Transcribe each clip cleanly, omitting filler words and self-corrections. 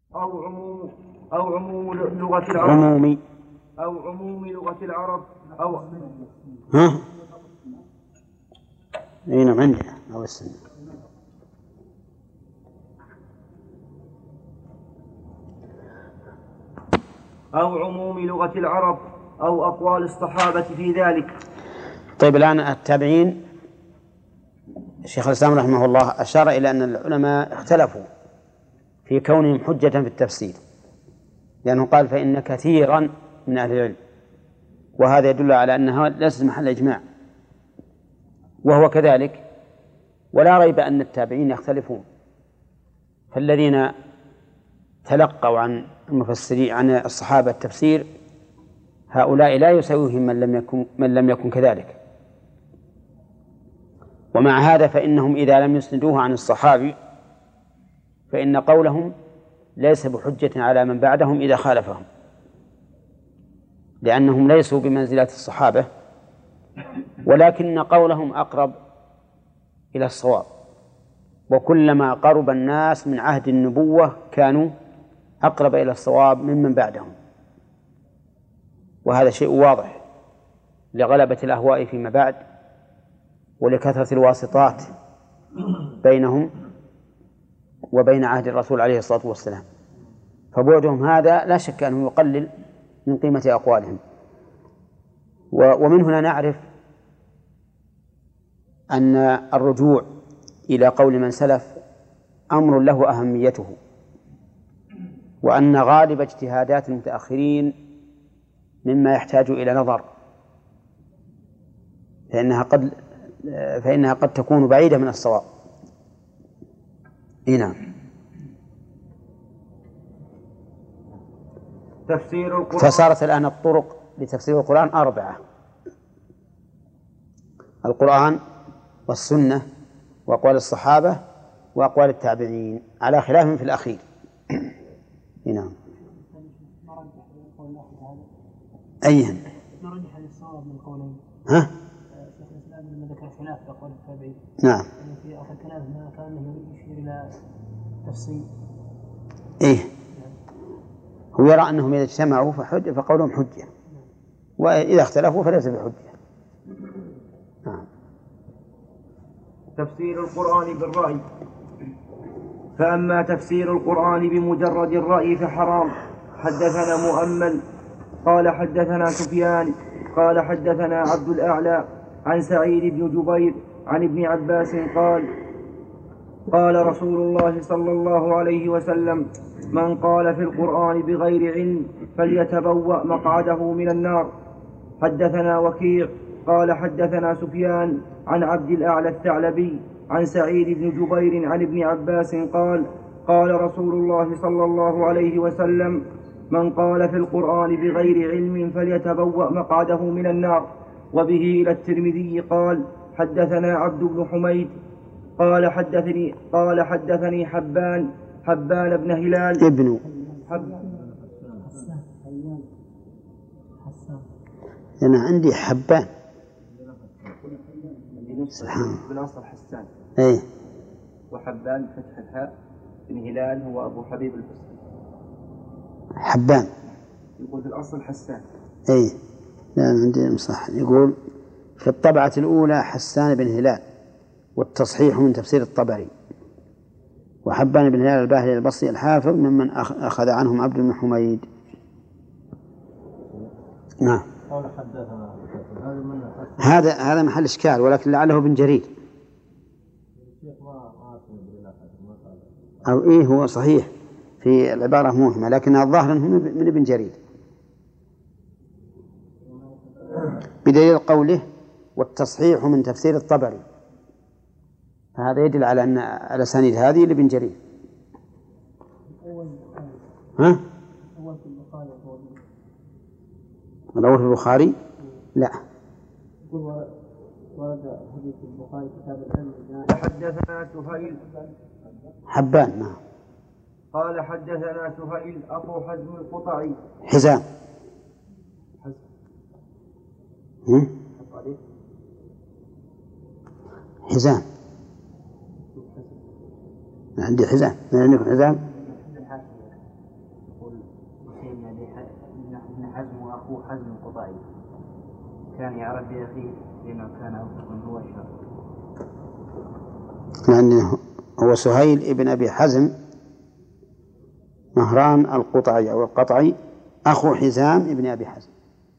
أو عموم أو عموم لغة العرب عمومي أو عموم لغة العرب أو ها نعم عندنا أو السنة أو عموم لغة العرب أو أقوال الصحابة في ذلك. طيب الآن التابعين الشيخ الإسلام رحمه الله أشار إلى أن العلماء اختلفوا في كونهم حجة في التفسير، لأنه قال فإن كثيرا من أهل العلم، وهذا يدل على أنها ليست محل إجماع، وهو كذلك، ولا ريب أن التابعين يختلفون. فالذين تلقوا عن المفسرين عن الصحابة التفسير هؤلاء لا يساويهم من لم يكن كذلك. ومع هذا فإنهم إذا لم يسندوه عن الصحابي فإن قولهم ليس بحجة على من بعدهم إذا خالفهم، لأنهم ليسوا بمنزلة الصحابة، ولكن قولهم أقرب إلى الصواب، وكلما قرب الناس من عهد النبوة كانوا أقرب إلى الصواب ممن بعدهم، وهذا شيء واضح لغلبة الأهواء فيما بعد ولكثرة الواسطات بينهم وبين عهد الرسول عليه الصلاة والسلام، فبعدهم هذا لا شك أنه يقلل من قيمة أقوالهم. ومن هنا نعرف أن الرجوع إلى قول من سلف أمر له أهميته، وأن غالب اجتهادات المتأخرين مما يحتاج إلى نظر، فإنها قد تكون بعيدة من الصواب. نعم. تفسير القرآن. فصارت الآن الطرق لتفسير القرآن 4: القرآن والسنة وأقوال الصحابة وأقوال التابعين، على خلاف في الأخير. نعم. أيهن؟ نرجح للصواب من القولين. ها؟ شيخ الإسلام لما ذكر خلاف في أقوال التابعين. نعم. في آخر كلامه ما كان يشير إلى تفصيل. إيه. هو يرى أنهم إذا اجتمعوا فقولهم حجة، وإذا اختلفوا فليس بحجة. نعم. تفسير القرآن بالرأي. فأما تفسير القرآن بمجرد الرأي فحرام. حدثنا مؤمل قال حدثنا سفيان قال حدثنا عبد الأعلى عن سعيد بن جبير عن ابن عباس قال قال رسول الله صلى الله عليه وسلم: من قال في القرآن بغير علم فليتبوأ مقعده من النار. حدثنا وكيع قال حدثنا سفيان عن عبد الأعلى الثعلبي عن سعيد بن جبير عن ابن عباس قال قال رسول الله صلى الله عليه وسلم: من قال في القرآن بغير علم فليتبوأ مقعده من النار. وبه إلى الترمذي قال حدثنا عبد بن حميد قال حدثني حبان بن هلال ابن أنا عندي حبان بنصر حسان. أي. وحبان فتح الحاء بن هلال هو أبو حبيب البصري. حبان يقول في الأصل حسان. أي لا عندي صح، يقول في الطبعة الأولى حسان بن هلال، والتصحيح من تفسير الطبري. وحبان بن هلال الباهلي البصري الحافظ ممن أخذ عنهم عبد بن حميد. نعم. هذا محل إشكال، ولكن لعله ابن جرير أو إيه، هو صحيح في العبارة موهمة، لكن الظاهر أنه من ابن جرير، بدليل قوله والتصحيح من تفسير الطبري، فهذا يدل على أن الأسانيد هذه لابن جرير. ها؟ الأول في البخاري؟ لا. ورد حديث البخاري كتاب العلم. حدثنا سهيل حبان. نعم. قال حدثنا سهيل أبو حزم القطعي. حزام. حزام. عندي حزام. ما عندكم حزام؟ حزم القطعي كان يعرف بأخيه لما كان أوثق من هو الشر. لأنه هو سهيل ابن أبي حزم مهران القطعي أو القطعي أخو حزام ابن أبي حزم.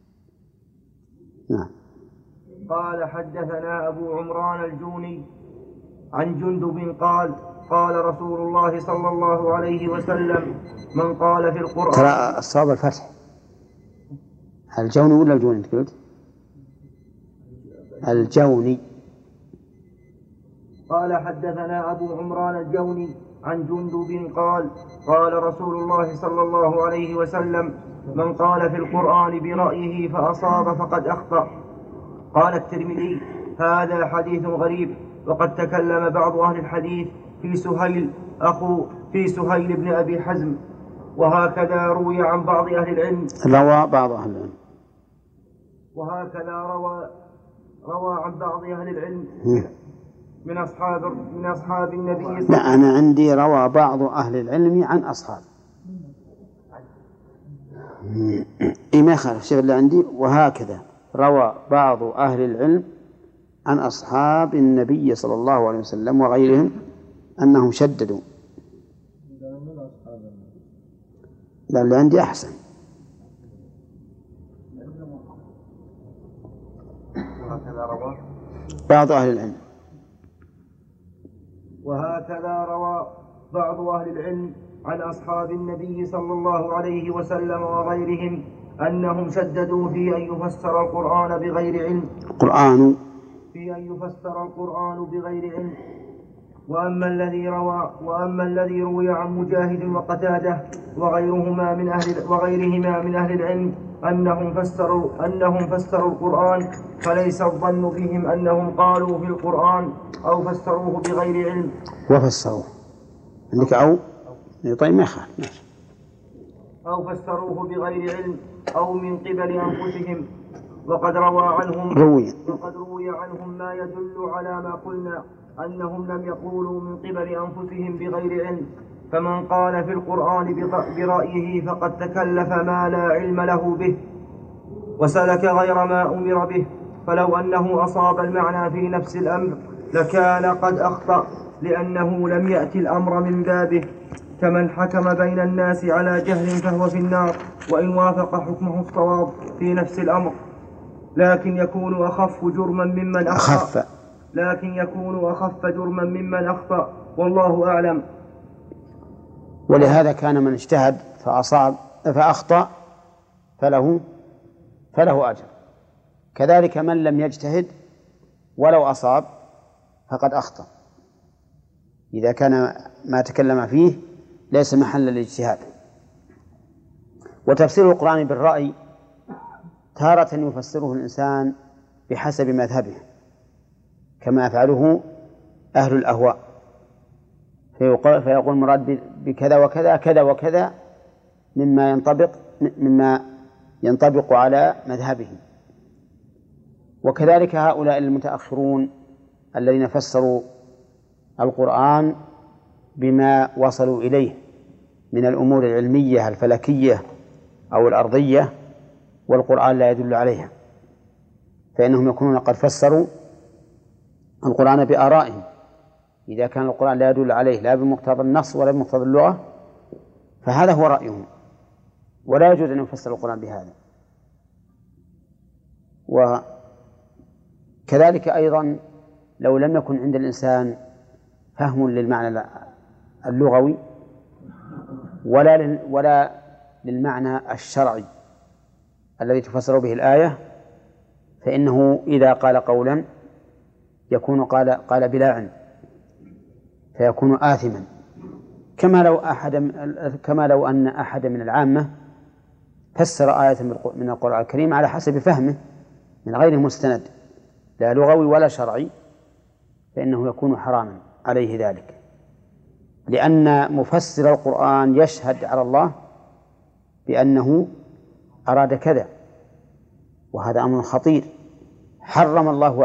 نعم. قال حدثنا أبو عمران الجوني عن جندب قال قال رسول الله صلى الله عليه وسلم من قال في القرآن. ترى الصواب الفتح. الجوني ولا الجوني أنت قلت؟ الجوني. قال حدثنا أبو عمران الجوني عن جندب قال قال رسول الله صلى الله عليه وسلم من قال في القرآن برأيه فأصاب فقد أخطأ. قال الترمذي هذا حديث غريب، وقد تكلم بعض أهل الحديث في سهيل بن أبي حزم، وهكذا روي عن بعض أهل العلم. روى بعض أهل العلم. وهكذا روى عن بعض أهل العلم من أصحاب النبي صلى الله عليه وسلم. لا، أنا عندي روى بعض أهل العلم عن أصحاب. ما يخالف الشيء اللي عندي. وهكذا روى بعض أهل العلم عن أصحاب النبي صلى الله عليه وسلم وغيرهم أنهم شددوا. لا، اللي عندي أحسن. بعض أهل العلم. وهكذا روى بعض أهل العلم عن أصحاب النبي صلى الله عليه وسلم وغيرهم أنهم شددوا في أن يفسر القرآن بغير علم. وأما الذي روي عن مجاهد وقتادة وغيرهما من أهل العلم أنهم فسروا القرآن، فليس الظن بهم أنهم قالوا في القرآن أو فسروه بغير علم. وفسروه عندك أو طيب ما يخالف. أو فسروه بغير علم أو من قبل أنفسهم. وقد روي عنهم ما يدل على ما قلنا أنهم لم يقولوا من قبل أنفسهم بغير علم. فمن قال في القرآن برأيه فقد تكلف ما لا علم له به وسلك غير ما أمر به، فلو أنه أصاب المعنى في نفس الأمر لكان قد أخطأ، لأنه لم يأتي الأمر من بابه. كمن حكم بين الناس على جهل فهو في النار وإن وافق حكمه الصواب في نفس الأمر، لكن يكون أخف جرما ممن أخطأ والله أعلم. ولهذا كان من اجتهد فأخطأ فله أجر، كذلك من لم يجتهد ولو أصاب فقد أخطأ، إذا كان ما تكلم فيه ليس محل الاجتهاد. وتفسير القرآن بالرأي تارة يفسره الإنسان بحسب مذهبه كما يفعله أهل الأهواء، فيقول مراد بكذا وكذا كذا وكذا مما ينطبق على مذهبهم. وكذلك هؤلاء المتأخرون الذين فسروا القرآن بما وصلوا إليه من الأمور العلمية الفلكية أو الأرضية والقرآن لا يدل عليها، فإنهم يكونون قد فسروا القرآن بآرائهم. إذا كان القرآن لا يدل عليه لا بمقتضى النص ولا بمقتضى اللغة فهذا هو رأيهم، ولا يجوز أن يفسر القرآن بهذا. وكذلك أيضا لو لم يكن عند الإنسان فهم للمعنى اللغوي ولا للمعنى الشرعي الذي تفسر به الآية، فإنه إذا قال قولا يكون قال بلا علم فيكون آثما، كما لو أن أحد من العامة فسر آية من القرآن الكريم على حسب فهمه من غير مستند لا لغوي ولا شرعي، فإنه يكون حراما عليه ذلك، لأن مفسر القرآن يشهد على الله بأنه أراد كذا، وهذا أمر خطير. حرم الله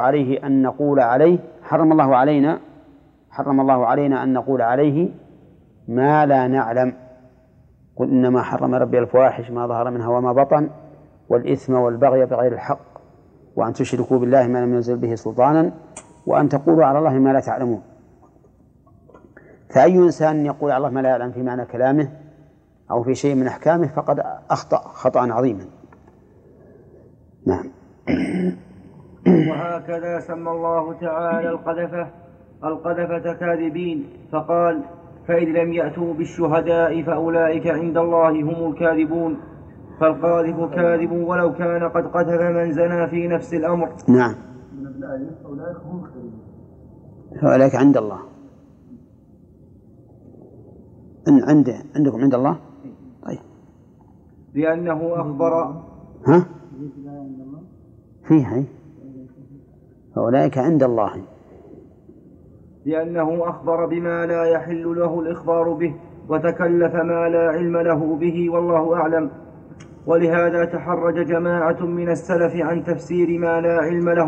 علينا أن نقول عليه ما لا نعلم. قل إنما حرم ربي الفواحش ما ظهر منها وما بطن والإثم والبغي بغير الحق وأن تشركوا بالله ما لم ينزل به سلطانا وأن تقولوا على الله ما لا تعلمون. فأي إنسان يقول على الله ما لا يعلم في معنى كلامه أو في شيء من أحكامه فقد أخطأ خطأ عظيما. نعم. وهكذا سمى الله تعالى القذفة كاذبين، فقال: فإذ لم يأتوا بالشهداء فأولئك عند الله هم الكاذبون. فالقاذف كاذب ولو كان قد قذف من زنى في نفس الأمر. نعم. فأولئك عند الله. عندكم عند الله. طيب. لأنه أخبر. ها؟ فيها فأولئك عند الله. لأنه أخبر بما لا يحل له الإخبار به وتكلف ما لا علم له به، والله أعلم. ولهذا تحرج جماعة من السلف عن تفسير ما لا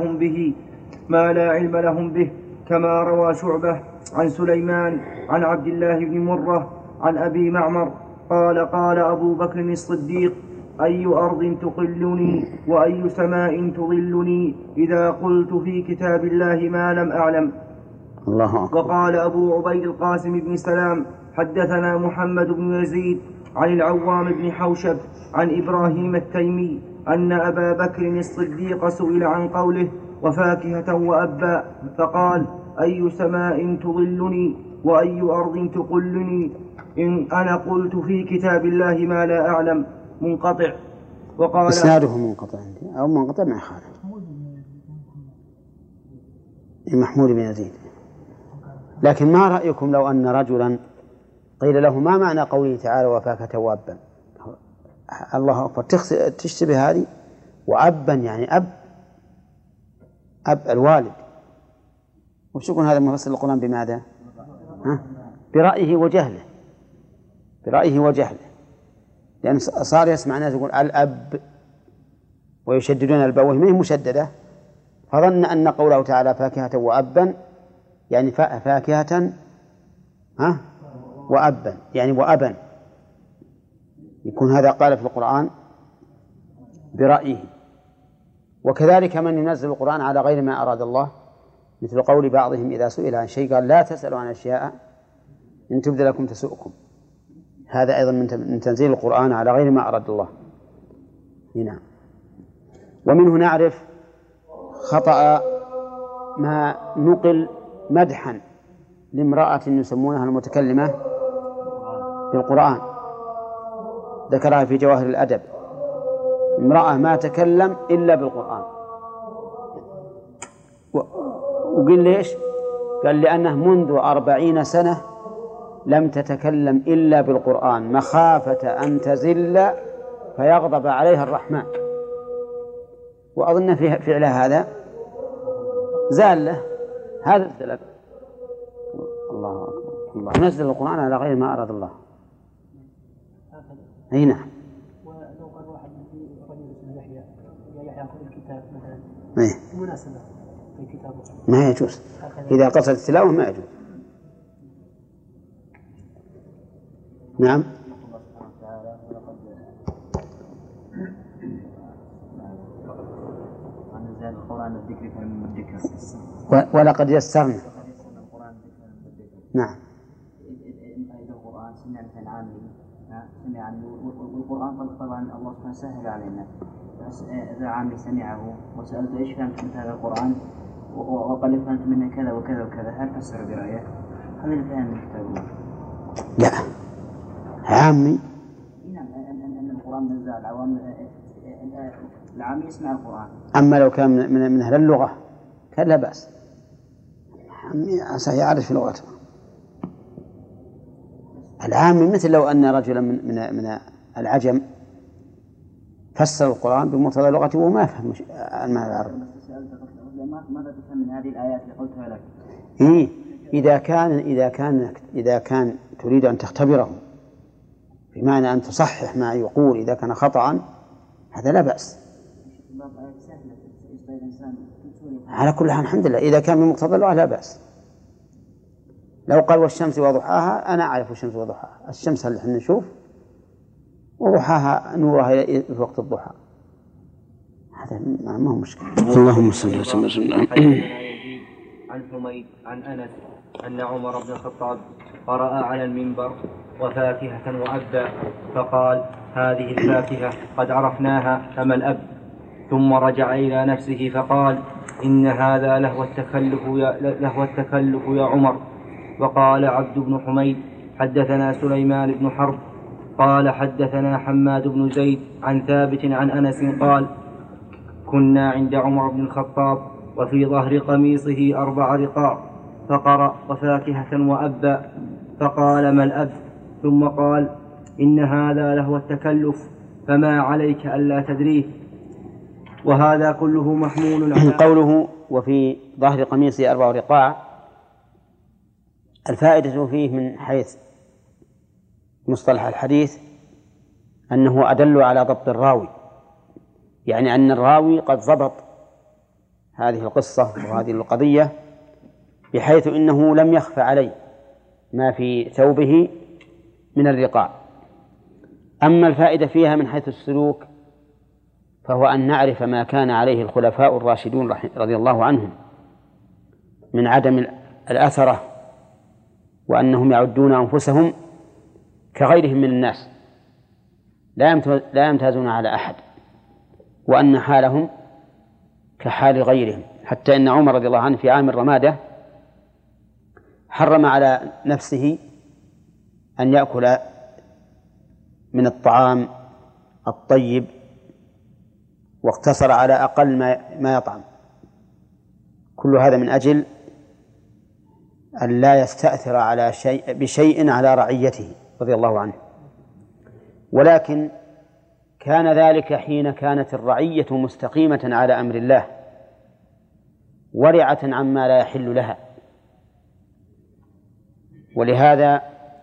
علم لهم به، كما روى شعبة عن سليمان عن عبد الله بن مرة عن أبي معمر قال أبو بكر الصديق: أي أرض تقلني وأي سماء تظلني إذا قلت في كتاب الله ما لم أعلم. الله أكبر. وقال أبو عبيد القاسم بن سلام: حدثنا محمد بن يزيد عن العوام بن حوشب عن إبراهيم التيمي أن أبا بكر الصديق سئل عن قوله: وفاكهة وأبا، فقال: أي سماء تظلني وأي أرض تقلني إن أنا قلت في كتاب الله ما لا أعلم. منقطع. وقال: إسناده منقطع عندي أو منقطع مع خالد محمود بن يزيد. لكن ما رأيكم لو أن رجلا قيل له: ما معنى قوله تعالى وفاكهة وأبا؟ الله أكبر، تشتبه هذه. وأبا يعني أب الوالد. وش يكون هذا مفسر القرآن بماذا؟ برأيه وجهله. لأن صار يسمع ناس يقول الأب ويشددون الباء وهي ما هي مشددة، فظن أن قوله تعالى فاكهة وأبا يعني فاكهة وأبا يعني وأبا، يكون هذا قال في القرآن برأيه. وكذلك من ينزل القرآن على غير ما أراد الله، مثل قول بعضهم إذا سئل عن شيء قال: لا تسألوا عن أشياء إن تبد لكم تسؤكم. هذا أيضا من تنزيل القرآن على غير ما أراد الله. هنا ومنه نعرف خطأ ما نقل مدحا لامرأة يسمونها المتكلمة بالقرآن، ذكرها في جواهر الأدب: امرأة ما تكلم إلا بالقرآن. وقل ليش؟ قال: لأنه منذ 40 سنة لم تتكلم إلا بالقرآن مخافة أن تزل فيغضب عليها الرحمن. وأظن في فعلها هذا زالة، هذا الثلاث. الله أكبر. الله نزل القرآن على غير ما أراد الله. أي نعم. ولو قال واحد في رجل اسمه يحيى يأخذ الكتاب مثلا مناسبة في كتابه ما يجوز. إذا قصد التلاوة ما يجوز. نعم. ولقد يسرنا. نعم. القرآن سمع مثل عامي سمع عنه، والقرآن طبعا الله سبحانه سهل علينا. إذا عامي سمعه وسألته: إيش فهمت من هذا القرآن؟ وقال: فهمت منه كذا وكذا وكذا، هل فسر برأيه؟ هذا اللي فهم من كتاب الله. لا، عامي. نعم، أن القرآن نزل العوام، العامي يسمع القرآن. أما لو كان من أهل اللغة كان لا بأس، سيعرف لغته. العامي مثل لو أن رجلا من العجم فسر القرآن بمقتضى لغته وما فهم المعنى العربي. ماذا تفهم من هذه الآيات اللي قلتها لك؟ إذا كان تريد أن تختبره بمعنى أن تصحح ما يقول إذا كان خطأ، هذا لا بأس. على كل حال الحمد لله، إذا كان من مقتضى اللغة لا بأس. لو قال والشمس وضحاها، أنا أعرف الشمس وضحاها. الشمس اللي احنا نشوف، وضحاها نورها في وقت الضحى. هذا ما هو مشكلة. اللهم صل وسلم. عن حميد عن أنس أن عمر بن الخطاب قرأ على المنبر وفاكهة وأبا فقال هذه الفاكهة قد عرفناها فما الأب؟ ثم رجع إلى نفسه فقال إن هذا لهو التكلف يا عمر. وقال عبد بن حميد حدثنا سليمان بن حرب قال حدثنا حماد بن زيد عن ثابت عن أنس قال كنا عند عمر بن الخطاب وفي ظهر قميصه 4 رقاع فقرأ وفاكهة وأبا فقال ما الأب؟ ثم قال إن هذا لهو التكلف فما عليك ألا تدريه. وهذا كله محمول على قوله وفي ظهر قميصه 4 رقاع، الفائدة فيه من حيث مصطلح الحديث أنه أدل على ضبط الراوي، يعني أن الراوي قد ضبط هذه القصة وهذه القضية بحيث إنه لم يخفى عليه ما في ثوبه من الرقاع. أما الفائدة فيها من حيث السلوك فهو أن نعرف ما كان عليه الخلفاء الراشدون رضي الله عنهم من عدم الأثرة، وأنهم يعدون أنفسهم كغيرهم من الناس لا يمتازون على أحد، وأن حالهم كحال غيرهم. حتى إن عمر رضي الله عنه في عام الرمادة حرم على نفسه أن يأكل من الطعام الطيب، واقتصر على أقل ما يطعم. كل هذا من أجل أن لا يستأثر على بشيء على رعيته رضي الله عنه. ولكن كان ذلك حين كانت الرعية مستقيمة على أمر الله ورعة عما لا يحل لها. ولهذا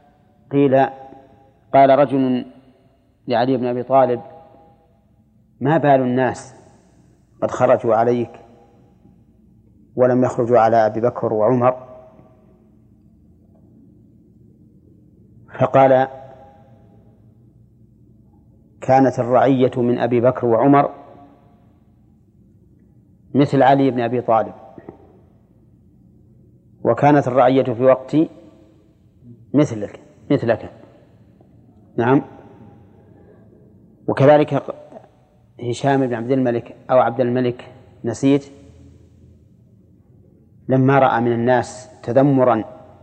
قال رجل لعلي بن أبي طالب ما بال الناس قد خرجوا عليك ولم يخرجوا على أبي بكر وعمر؟ فقال كانت الرعية من أبي بكر وعمر مثل علي بن أبي طالب، وكانت الرعية في وقتي مثلك. نعم. وكذلك هشام بن عبد الملك أو عبد الملك نسيت لما رأى من الناس تذمرا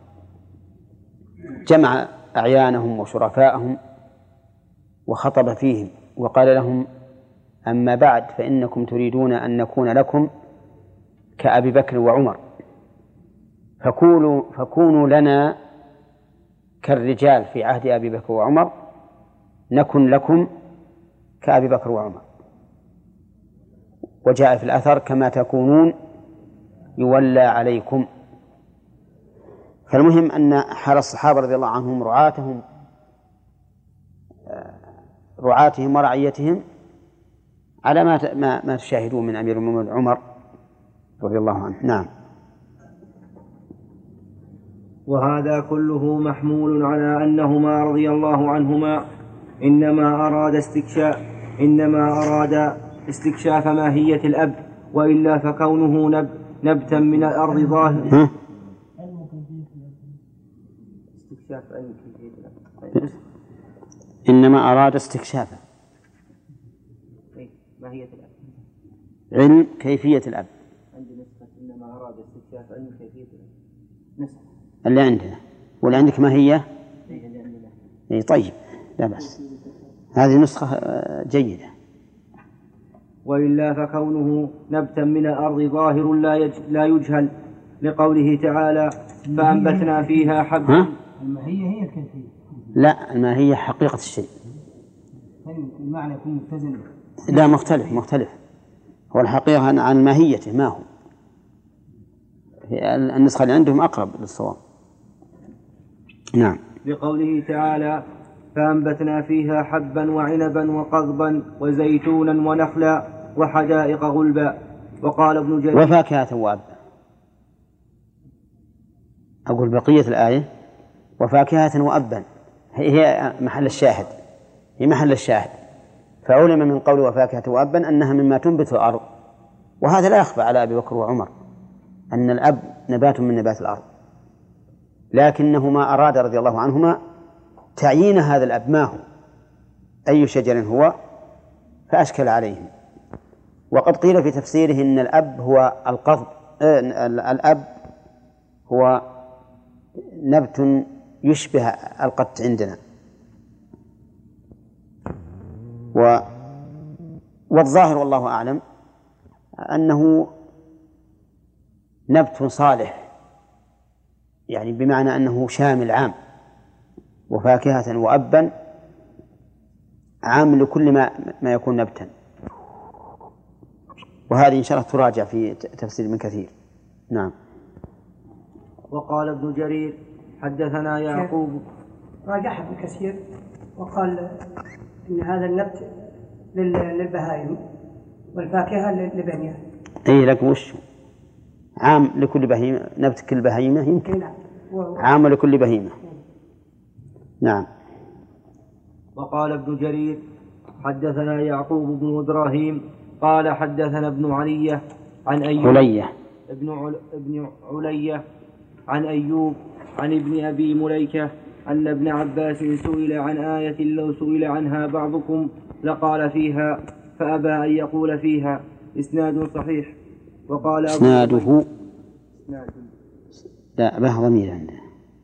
جمع أعيانهم وشرفاءهم وخطب فيهم وقال لهم أما بعد فإنكم تريدون أن نكون لكم كأبي بكر وعمر، فكونوا لنا كالرجال في عهد أبي بكر وعمر نكن لكم كأبي بكر وعمر. وجاء في الأثر كما تكونون يولى عليكم. فالمهم أن حال الصحابة رضي الله عنهم رعاتهم ورعيتهم على ما تشاهدون من أمير المؤمنين عمر رضي الله عنه. نعم. وهذا كله محمول على أنهما رضي الله عنهما إنما أراد استكشاف ماهية الأب، وإلا فكونه نبتا من الأرض ظاهر استكشاف إنما أراد استكشافه ماهية الأب، علم كيفية الأب. عندي نسخة إنما أراد استكشاف علم كيفية الأب، نسخة اللي عندنا ولا عندك ما هي؟ إيه طيب لا بأس، هذه نسخة جيدة. وإلا فكونه نبتا من الأرض ظاهر لا يجهل، لقوله تعالى فأنبتنا فيها حبا. الماهية هي الكيفية؟ لا، الماهية حقيقة الشيء. المعنى يكون متزن؟ لا، مختلف. هو الحقيقة عن ماهيته ما هو. النسخة اللي عندهم أقرب للصواب. نعم. لقوله تعالى فأنبتنا فيها حبا وعنبا وقضبا وزيتونا ونخلا وحدائق غلبا. وقال ابن جرير وفاكهة وأبا. أقول بقية الآية وفاكهة وأبا هي محل الشاهد. فعلم من قول وفاكهة وأبا أنها مما تنبت الأرض، وهذا لا يخفى على أبي بكر وعمر أن الأب نبات من نبات الأرض، لكنهما أراد رضي الله عنهما تعيين هذا الأب ما هو، أي شجر هو، فأشكل عليهم. وقد قيل في تفسيره إن الأب هو القضب، الأب هو نبت يشبه القط عندنا، والظاهر والله أعلم أنه نبت صالح، يعني بمعنى أنه شامل عام، وفاكهة وأبا عام لكل ما يكون نبتا. وهذه إن شاء الله تراجع في تفسير ابن كثير. نعم. وقال ابن جرير حدثنا يعقوب. راجح ابن كثير وقال إن هذا النبت للبهائم والفاكهة للبنية. إيه لكن وش عام لكل بهيمة؟ نبت كل بهيمة يمكن عام لكل بهيمة. نعم. وقال ابن جرير حدثنا يعقوب بن إبراهيم قال حدثنا ابن علية عن أيوب ابن علية عن أيوب عن ابن أبي مليكة أن ابن عباس سئل عن آية لو سئل عنها بعضكم لقال فيها فأبى أن يقول فيها. إسناد صحيح. وقال إسناده لا به ضمير عنده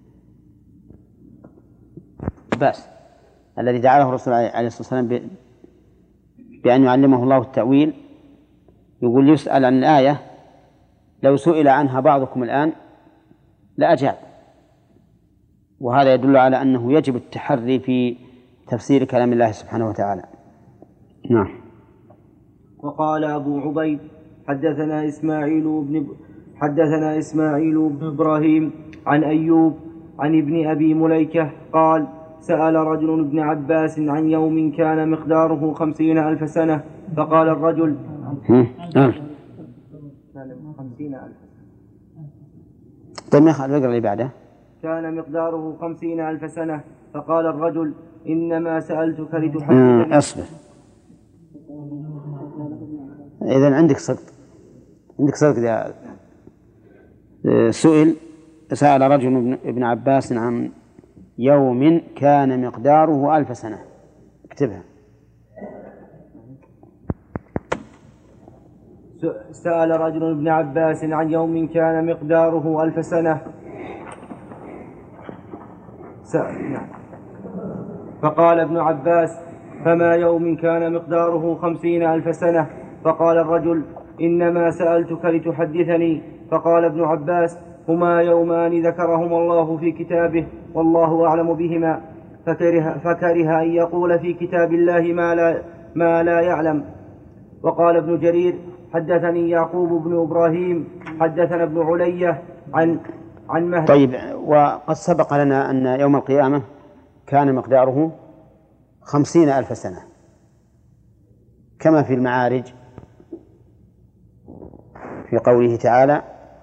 بس الذي جعله الرسول عليه الصلاة والسلام بأن يعلمه الله التأويل، يقول يسأل عن الآية لو سئل عنها بعضكم الآن لأجاب، وهذا يدل على أنه يجب التحري في تفسير كلام الله سبحانه وتعالى. نعم. وقال أبو عبيد حدثنا إسماعيل بن إبراهيم عن أيوب عن ابن أبي مليكة قال سأل رجل ابن عباس عن يوم كان مقداره 50,000 سنة فقال الرجل 50,000. طيب اقرأ اللي بعده. كان مقداره 50,000 سنة فقال الرجل إنما سألتك لتحدثني. أصبر. إذن عندك صدق يا سأل رجل ابن عباس عن يوم كان مقداره 1000 سنة. اكتبها. سأل رجل ابن عباس عن يوم كان مقداره 1000 سنة فقال ابن عباس فما يوم كان مقداره 50,000 سنة فقال الرجل إنما سألتك لتحدثني. فقال ابن عباس هما يومان ذكرهما الله في كتابه والله أعلم بهما، فكره أن يقول في كتاب الله ما لا يعلم. وقال ابن جرير حدثني يعقوب بن إبراهيم حدثنا ابن علية عن مهدي. طيب، وقد سبق لنا أن يوم القيامة كان مقداره 50,000 سنة كما في المعارج في قوله تعالى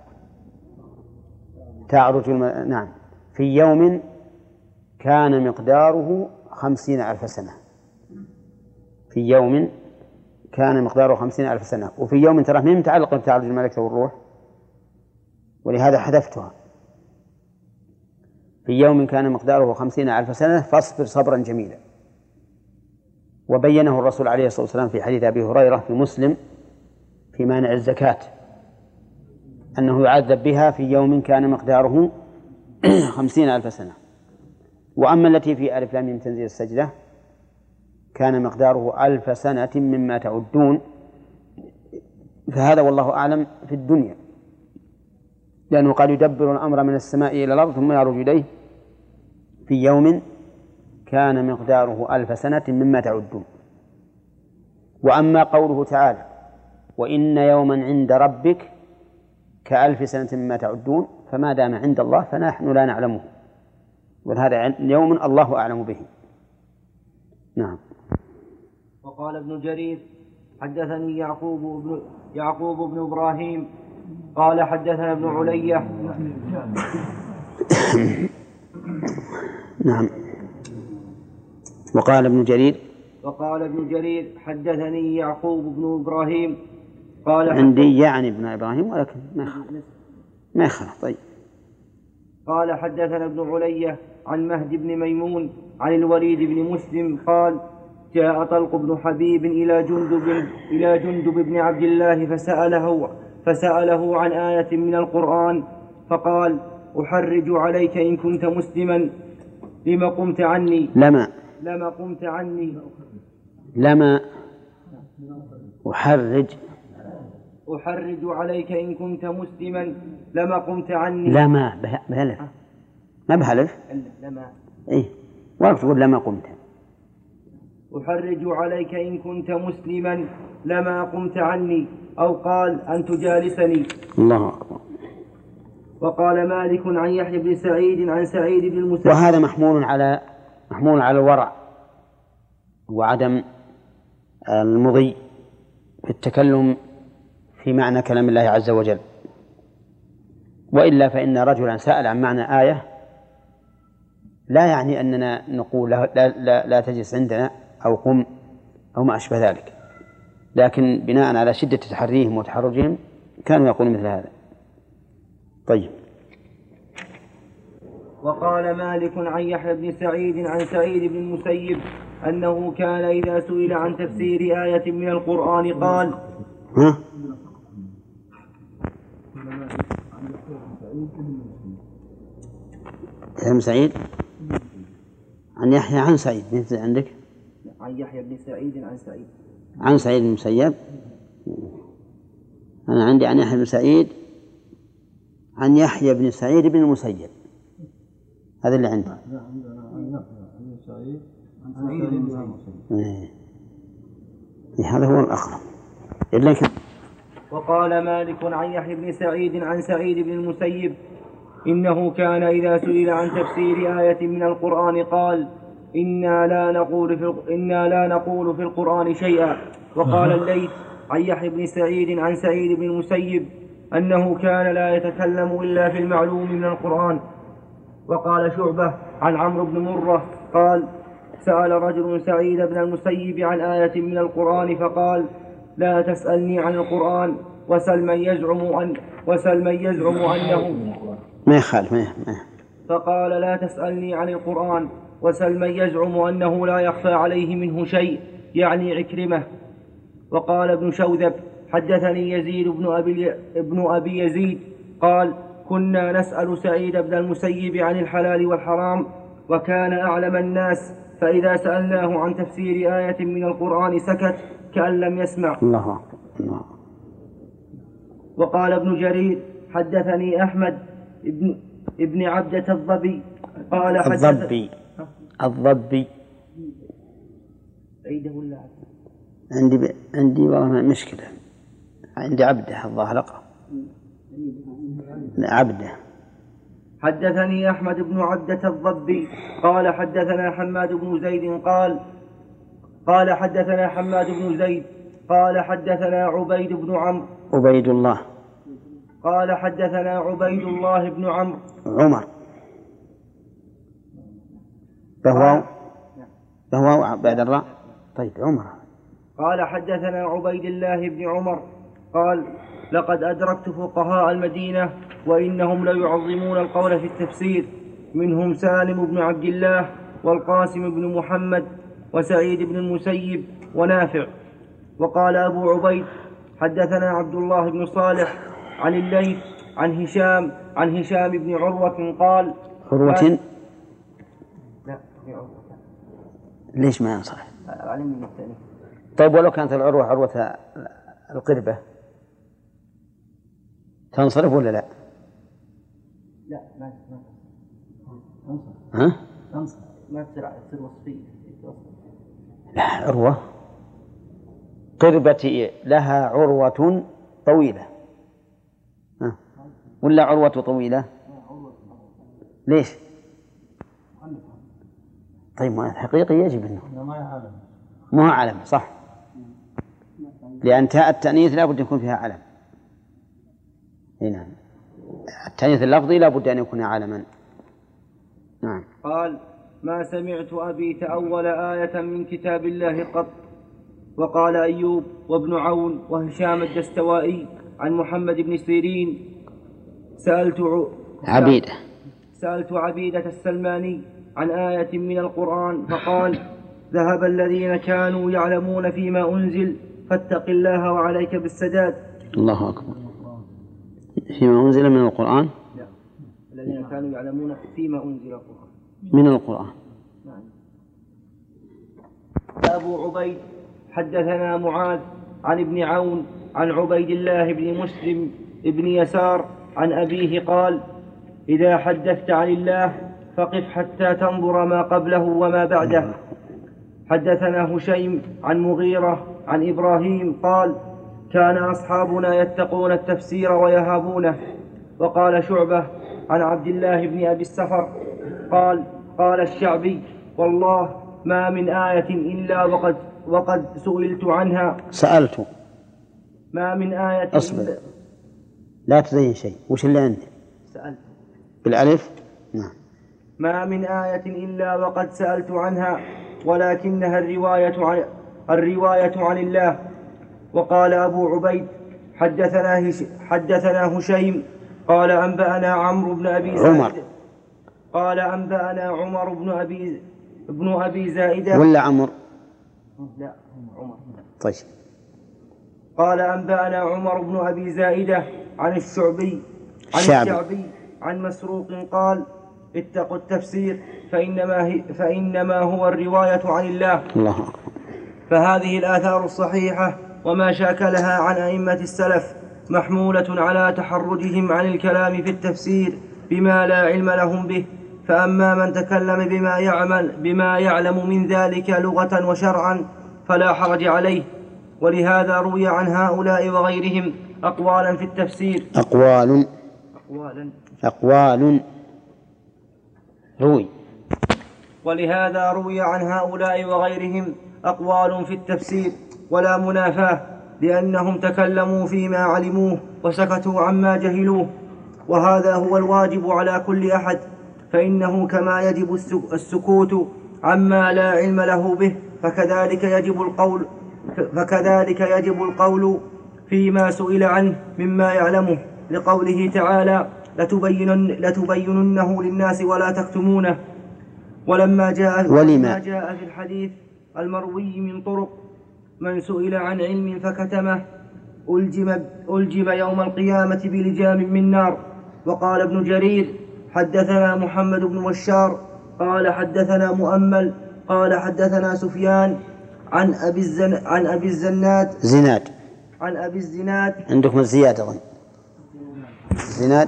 نعم في يوم كان مقداره 50,000 سنة، في يوم كان مقداره 50,000 سنة. وفي يوم ترى من متعلق بتعرج الملائكة والروح، ولهذا حذفتها. في يوم كان مقداره 50,000 سنة فاصبر صبرا جميلا. وبينه الرسول عليه الصلاة والسلام في حديث أبي هريرة في مسلم في مانع الزكاة أنه يعذب بها في يوم كان مقداره 50,000 سنة. وأما التي في ألف لام ميم تنزيل السجدة كان مقداره 1000 سنة مما تعدون، فهذا والله أعلم في الدنيا، لأنه قال يدبر الأمر من السماء إلى الأرض ثم يعرج إليه في يوم كان مقداره 1000 سنة مما تعدون. وأما قوله تعالى وإن يوما عند ربك ك1000 سنة مما تعدون، فما دام عند الله فنحن لا نعلمه، وهذا يوم الله أعلم به. نعم. وقال ابن جرير حدثني يعقوب بن إبراهيم قال حدثنا ابن علية. نعم. وقال ابن جرير وقال ابن جرير حدثني يعقوب بن إبراهيم قال عندي يعني ابن إبراهيم ولكن ما يخالف. طيب. قال حدثنا ابن علية عن مهد بن ميمون عن الوليد بن مسلم قال جاء طلق بن حبيب إلى جندب بن عبد الله فسأله عن آية من القرآن فقال أحرج عليك إن كنت مسلما لما قمت عني لما أحرج عليك إن كنت مسلما لما قمت عني. لما بهلف ما بهلف لما إيه وقت تقول لما قمت. أحرج عليك إن كنت مسلما لما قمت عني أو قال أن تجالسني. الله أكبر. وقال مالك عن يحيى بن سعيد عن سعيد بن المسيب. وهذا محمول على الورع وعدم المضي في التكلم في معنى كلام الله عز وجل. وإلا فإن رجلا سأل عن معنى آية لا يعني أننا نقول لا تجلس عندنا أو قم أو ما أشبه ذلك، لكن بناء على شدة تحريهم وتحرجهم كانوا يقولون مثل هذا. طيب. وقال مالك عن يحيى بن سعيد عن سعيد بن المسيب أنه كان إذا سئل عن تفسير آية من القرآن قال يحيى سعيد عن يحيى عن سعيد عندك عن يحيى بن سعيد عن سعيد بن المسيب. أنا عندي عن يحيى بن سعيد عن يحيى بن سعيد بن المسيب، هذا اللي عندي. هذا هو الأقرب. وقال مالك عن يحيى بن سعيد عن سعيد بن المسيب إنه كان إذا سئل عن تفسير آية من القرآن قال إنا لا نقول في القرآن شيئا. وقال الليث عن يحيى بن سعيد عن سعيد بن المسيب أنه كان لا يتكلم إلا في المعلوم من القرآن. وقال شعبة عن عمرو بن مرة قال سأل رجل سعيد بن المسيب عن آية من القرآن فقال لا تسألني عن القرآن وسل من يزعم أنه ما يخالف فقال لا تسألني عن القرآن وسل من يزعم أنه لا يخفى عليه منه شيء، يعني عكرمة. وقال ابن شوذب حدثني يزيد بن أبي يزيد قال كنا نسأل سعيد بن المسيب عن الحلال والحرام وكان أعلم الناس، فإذا سألناه عن تفسير آية من القرآن سكت كأن لم يسمع. الله. وقال ابن جرير حدثني أحمد ابن عبدة الضبي قال الضبي عيده ولا عندي والله مشكلة، عندي عبده الظاهر أقرأ عبده. حدثني أحمد بن عبدة الضبي قال حدثنا حماد بن زيد قال حدثنا حماد بن زيد قال حدثنا عبيد بن عمرو عبيد الله قال حدثنا عبيد الله بن عمرو عمر فهو بعد الراء. طيب عمر. قال حدثنا عبيد الله بن عمر قال لقد أدركت فقهاء المدينة وإنهم ليعظمون القول في التفسير، منهم سالم بن عبد الله والقاسم بن محمد وسعيد بن المسيب ونافع. وقال أبو عبيد حدثنا عبد الله بن صالح عن الليث عن هشام بن عروة قال عروة لا ليش ما ينصح؟ طيب ولو كانت العروة عروة القربة تنصرف ولا لا؟ لا ما تنصرف ما تصير وصفية. لا عروة قربة لها عروة طويلة ولا عروة طويلة؟ ليش؟ طيب ما حقيقي يجب أنه ما علم صح، لأن تاء التأنيث لا بد يكون فيها علم. نعم التأنيث اللفظي لا بد أن يكون علما. نعم. قال ما سمعت أبي تأول آية من كتاب الله قط. وقال أيوب وابن عون وهشام الدستوائي عن محمد بن سيرين سألت عبيدة السلماني عن آية من القرآن فقال: ذهب الذين كانوا يعلمون فيما أنزل فاتق الله وعليك بالسداد. الله أكبر. فيما أنزل من القرآن؟ لا، الذين كانوا يعلمون فيما أنزل القرآن من القرآن. نعم. أبو عبيد حدثنا معاذ عن ابن عون عن عبيد الله بن مسلم بن يسار عن أبيه قال: إذا حدثت عن الله فقف حتى تنظر ما قبله وما بعده. حدثنا هشيم عن مغيرة عن إبراهيم قال: كان أصحابنا يتقون التفسير ويهابونه. وقال شعبة عن عبد الله بن أبي السفر قال الشعبي: والله ما من آية إلا وقد سئلت عنها. سألت. ما من آية أصبر، لا تزين شيء. وش اللي عندي؟ سألت بالألف. نعم. ما من آية إلا وقد سألت عنها ولكنها الرواية عن الله. وقال أبو عبيد حدثنا هشيم قال أنبأنا عمرو بن أبي زائدة قال أنبأنا عمر بن أبي زائدة ولا عمر؟ لا، عمر. طيب. قال أنبأنا عمر بن أبي زائدة عن الشعبي عن مسروق قال: اتقوا التفسير فإنما هو الرواية عن الله. الله أكبر. فهذه الآثار الصحيحة وما شاكلها عن أئمة السلف محمولة على تحرجهم عن الكلام في التفسير بما لا علم لهم به. فأما من تكلم بما يعلم من ذلك لغة وشرعا فلا حرج عليه. ولهذا روي عن هؤلاء وغيرهم أقوالا في التفسير. أقوال روي. ولهذا روي عن هؤلاء وغيرهم أقوال في التفسير ولا منافاة، لأنهم تكلموا فيما علموه وسكتوا عما جهلوه. وهذا هو الواجب على كل أحد، فإنه كما يجب السكوت عما لا علم له به فكذلك يجب القول فيما سئل عنه مما يعلمه، لقوله تعالى: لتبيننه للناس ولا تكتمونه. ولما جاء في الحديث المروي من طرق من سئل عن علم فكتمه ألجم يوم القيامة بلجام من نار. وقال ابن جرير: حدثنا محمد بن بشار قال حدثنا مؤمل قال حدثنا سفيان عن أبي الزناد. عندكم الزيادة أظن. زناد.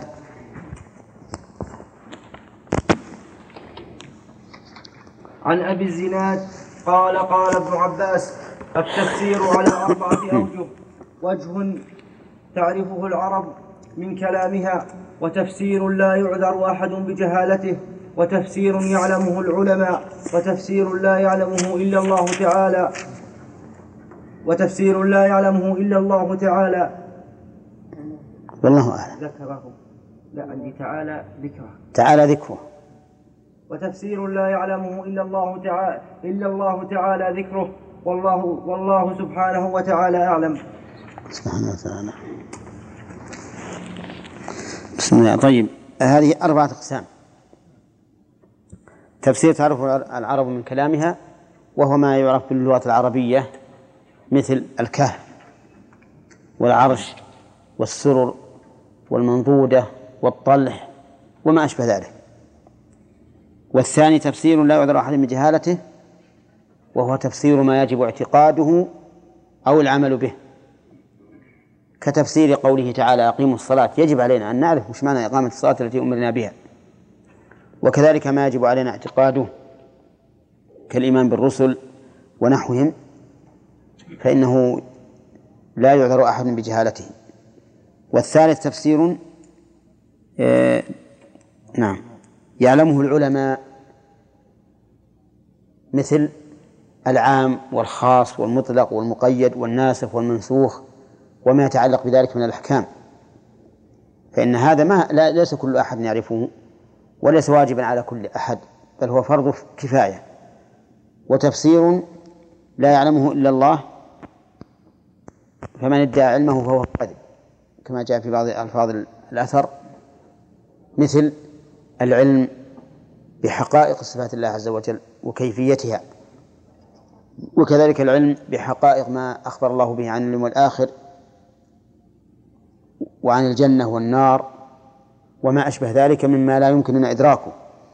عن أبي الزناد قال ابن عباس: التفسير على 4 أوجه: وجه تعرفه العرب من كلامها، وتفسير لا يعذر أحد بجهالته، وتفسير يعلمه العلماء، وتفسير لا يعلمه إلا الله تعالى والله أعلم. ذكره. لا، عندي تعالى ذكره. وتفسير لا يعلمه إلا الله تعالى ذكره، والله سبحانه وتعالى أعلم. سبحانه وتعالى. بسم الله. طيب، هذه 4 أقسام: تفسير تعرف العرب من كلامها، وهو ما يعرف باللغة العربية مثل الكهف والعرش والسرر والمنضودة والطلح وما أشبه ذلك. والثاني تفسير لا يعذر أحد من جهالته، وهو تفسير ما يجب اعتقاده أو العمل به، كتفسير قوله تعالى: أقيموا الصلاة. يجب علينا أن نعرف مش معنى إقامة الصلاة التي أمرنا بها. وكذلك ما يجب علينا اعتقاده كالإيمان بالرسل ونحوهم، فإنه لا يعذر أحد بجهالته. والثالث تفسير يعلمه العلماء، مثل العام والخاص والمطلق والمقيد والناسخ والمنسوخ وما يتعلق بذلك من الأحكام، فإن هذا ليس كل أحد يعرفه، وليس واجبا على كل أحد بل هو فرض كفاية، وتفسير لا يعلمه إلا الله، فمن ادعى علمه فهو كاذب، كما جاء في بعض ألفاظ الأثر، مثل العلم بحقائق صفات الله عز وجل وكيفيتها، وكذلك العلم بحقائق ما أخبر الله به عن اليوم الآخر وعن الجنة والنار وما أشبه ذلك مما لا يمكننا إدراكه.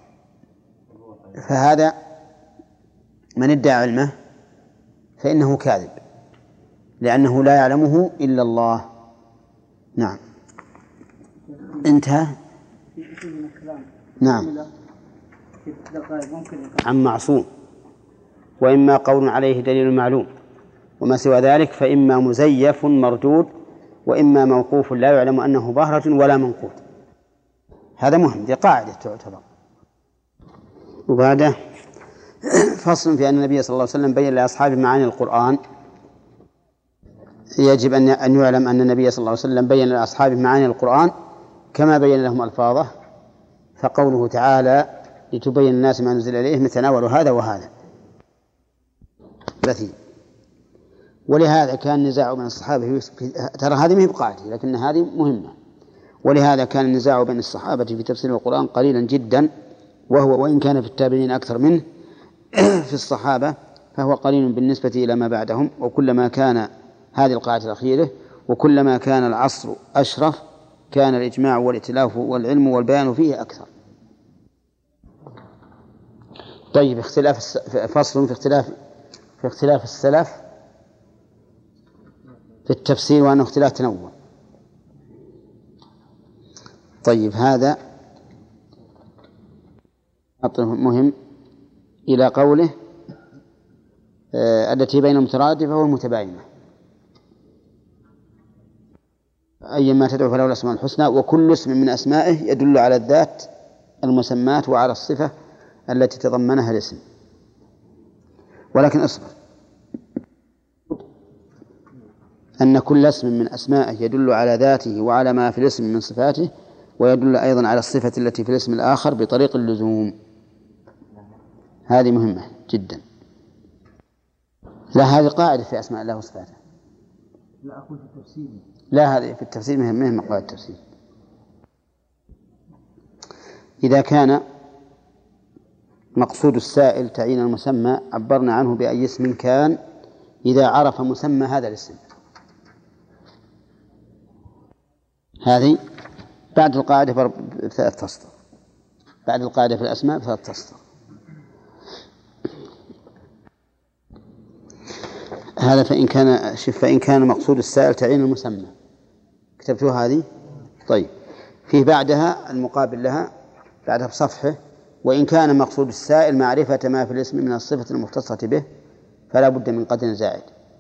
فهذا من ادعى علمه فإنه كاذب، لأنه لا يعلمه إلا الله. نعم، انتهى. نعم، عن معصوم، وإما قول عليه دليل معلوم، وما سوى ذلك فإما مزيف مردود، وإما موقوف لا يعلم أنه ظاهرة ولا منقوط. هذا مهم، دي قاعدة تعتبر. وبعده فصل في أن النبي صلى الله عليه وسلم بين لأصحابه معاني القرآن. يجب أن يعلم أن النبي صلى الله عليه وسلم بين لأصحابه معاني القرآن كما بين لهم ألفاظه، فقوله تعالى لتبين الناس ما نزل إليهم يتناول هذا وهذا 30. ولهذا كان النزاع بين الصحابة ترى هذه مهي بقاعدة لكن هذه مهمة. ولهذا كان النزاع بين الصحابة في تفسير القرآن قليلا جدا، وهو وإن كان في التابعين أكثر منه في الصحابة فهو قليل بالنسبة إلى ما بعدهم. وكلما كان هذه القاعدة الأخيرة وكلما كان العصر أشرف كان الإجماع والائتلاف والعلم والبيان فيه أكثر. طيب، فصل في اختلاف السلف في التفسير وأنه اختلاف تنوع. طيب، هذا مهم إلى قوله التي بين المترادفة والمتباينة، أيما تدعو فله الأسماء الحسنى، وكل اسم من أسمائه يدل على الذات المسمات وعلى الصفة التي تضمنها الاسم. ولكن أصبر، أن كل اسم من أسمائه يدل على ذاته وعلى ما في الاسم من صفاته، ويدل أيضا على الصفة التي في الاسم الآخر بطريق اللزوم. هذه مهمة جدا. لا، هذه قاعدة في أسماء الله وصفاته. لا، أقول في التفسير. لا، هذه في التفسير مهمة قاعدة التفسير. إذا كان مقصود السائل تعيين المسمى عبرنا عنه بأي اسم كان إذا عرف مسمى هذا الاسم. هذه بعد القاعدة بثلاث أسطر، بعد القاعدة في الأسماء بثلاث أسطر. هذا فإن كان مقصود السائل تعيين المسمى، كتبتوا هذه؟ طيب، فيه بعدها المقابل لها بعدها بصفحة، وإن كان مقصود السائل معرفة ما في الاسم من الصفة المختصة به فلا بد من قدر زائد.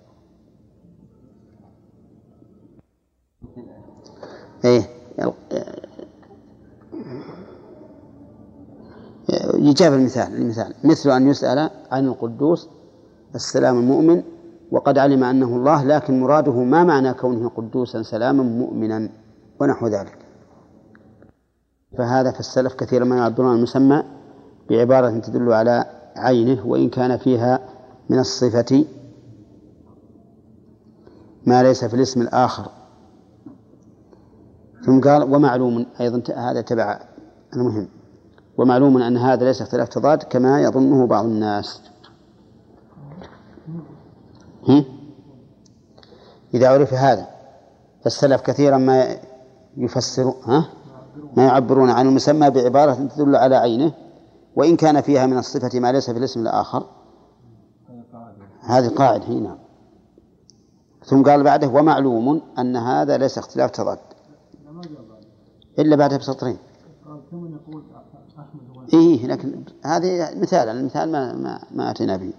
يجاب المثال مثل أن يسأل عن القدوس السلام المؤمن وقد علم أنه الله، لكن مراده ما معنى كونه قدوسا سلاما مؤمنا ونحو ذلك. فهذا في السلف كثيرا ما يعبرون عن المسمى بعبارة تدل على عينه وإن كان فيها من الصفة ما ليس في الاسم الآخر. ثم قال ومعلوم أيضا، هذا تبع المهم، ومعلوم أن هذا ليس اختلاف تضاد كما يظنه بعض الناس. إذا عرف هذا فالسلف كثيرا ما يفسرون ما يعبرون عن المسمى بعبارة تدل على عينه وإن كان فيها من الصفة ما ليس في الاسم الآخر. هذه قاعدة هنا. ثم قال بعده ومعلوم أن هذا ليس اختلاف تضاد إلا بعدها بسطرين. إيه، لكن هذه المثال ما أتينا به.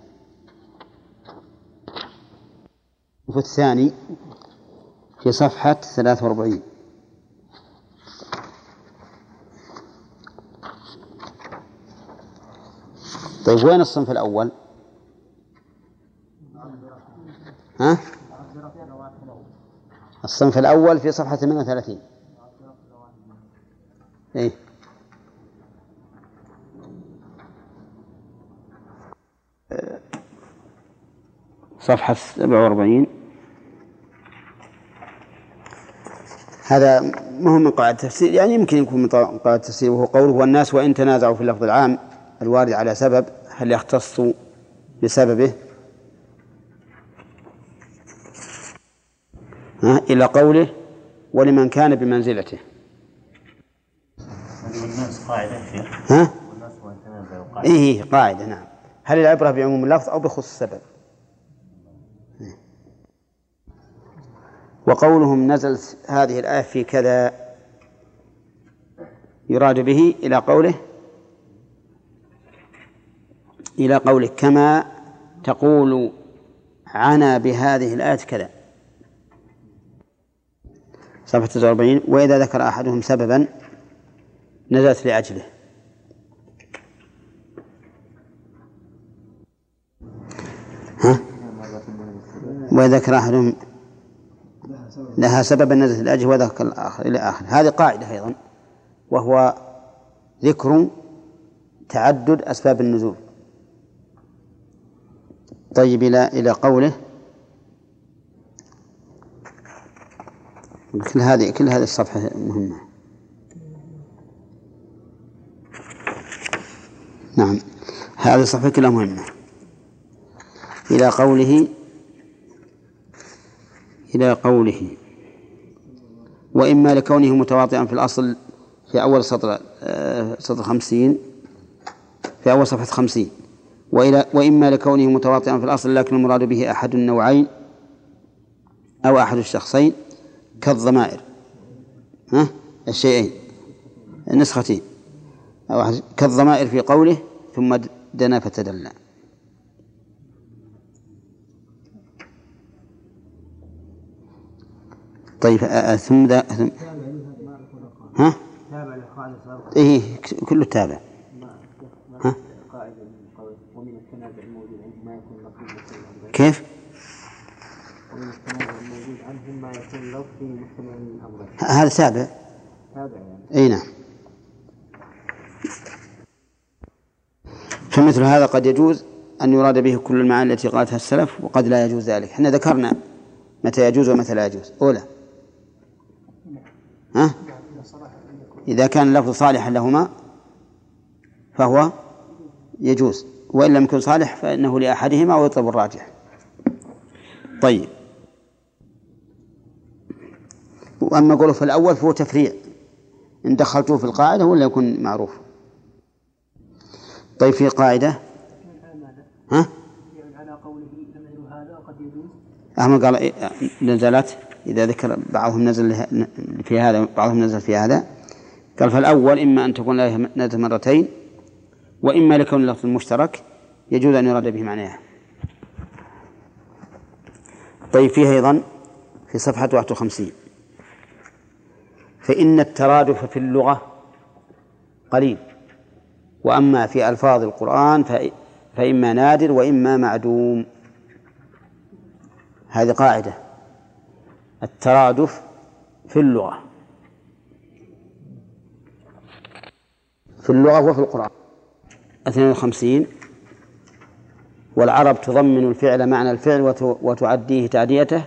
وفي الثاني في صفحة 43. طيب، وين الصنف الأول؟ الصنف الأول في صفحة 38. إيه؟ صفحة 47. هذا مهم من قواعد التفسير، يعني يمكن يكون من قواعد التفسير، وهو قوله والناس وإن تنازعوا في اللفظ العام الوارد على سبب هل يختص بسببه إلى قوله ولمن كان بمنزلته. والناس قاعدة والناس وإن تنازعوا قاعدة. إيه قاعدة، نعم. هل العبرة بعموم اللفظ أو بخصوص السبب؟ وقولهم نزلت هذه الآية في كذا يراد به إلى قوله كما تقول عنا بهذه الآية كذا، صفحة 49. وإذا ذكر أحدهم سببا نزلت لأجله. وإذا ذكر أحدهم لها سببا نزلت لأجله وذكر الآخر إلى آخر. هذه قاعدة أيضا، وهو ذكر تعدد أسباب النزول. طيب إلى قوله كل هذه الصفحة مهمة. نعم، هذه الصفحة كلها مهمة. إلى قوله وإما لكونه متواطئا في الأصل في أول سطر 50 في أول صفحة 50. وإما لكونه متواطئا في الأصل لكن المراد به أحد النوعين أو أحد الشخصين كالضمائر الشيئين النسختين أو كالضمائر في قوله ثم دنا فتدلى. طيب ثم إيه كله تابع. كيف؟ هذا تابع. أي نعم. فمثل هذا قد يجوز أن يراد به كل المعاني التي قالتها السلف، وقد لا يجوز ذلك. احنا ذكرنا متى يجوز ومتى لا يجوز. أولى إذا كان اللفظ صالحا لهما فهو يجوز، وإن لم يكن صالح فإنه لأحدهما ويطلب الراجح. طيب، وأما قوله في الأول فهو تفريع إن دخلته في القاعدة ولا يكون معروف. طيب في قاعدة على قوله نزل هذا وقد يجوز. أحمد قال نزلت إذا ذكر بعضهم نزل في هذا بعضهم نزل في هذا، قال فالأول إما أن تكون له نزل مرتين، وإما لكون اللفظ المشترك يجوز أن يراد به معناه. طيب فيها أيضا في صفحة 51 فإن الترادف في اللغة قليل، وأما في ألفاظ القرآن فإما نادر وإما معدوم. هذه قاعدة، الترادف في اللغة وفي القرآن. 52 والعرب تضمن الفعل معنى الفعل وتعديه تعديته،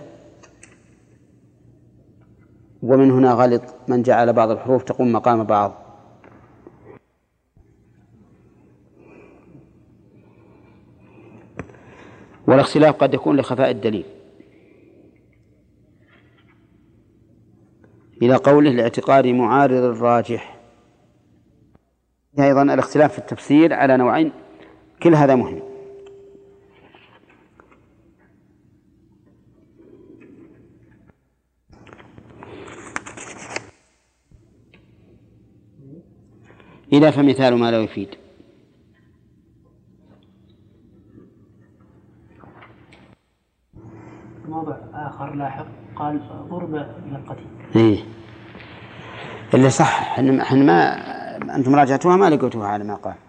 ومن هنا غلط من جعل بعض الحروف تقوم مقام بعض. والاختلاف قد يكون لخفاء الدليل. إلى قوله لاعتقاد معارض الراجح. أيضا الاختلاف في التفسير على نوعين، كل هذا مهم. إذا فمثال ما لا يفيد. موضع آخر لاحق قال ضرب إلى القتل. إيه اللي صح إحنا ما أنتم راجعتوها ما لقيتوها على ما قال.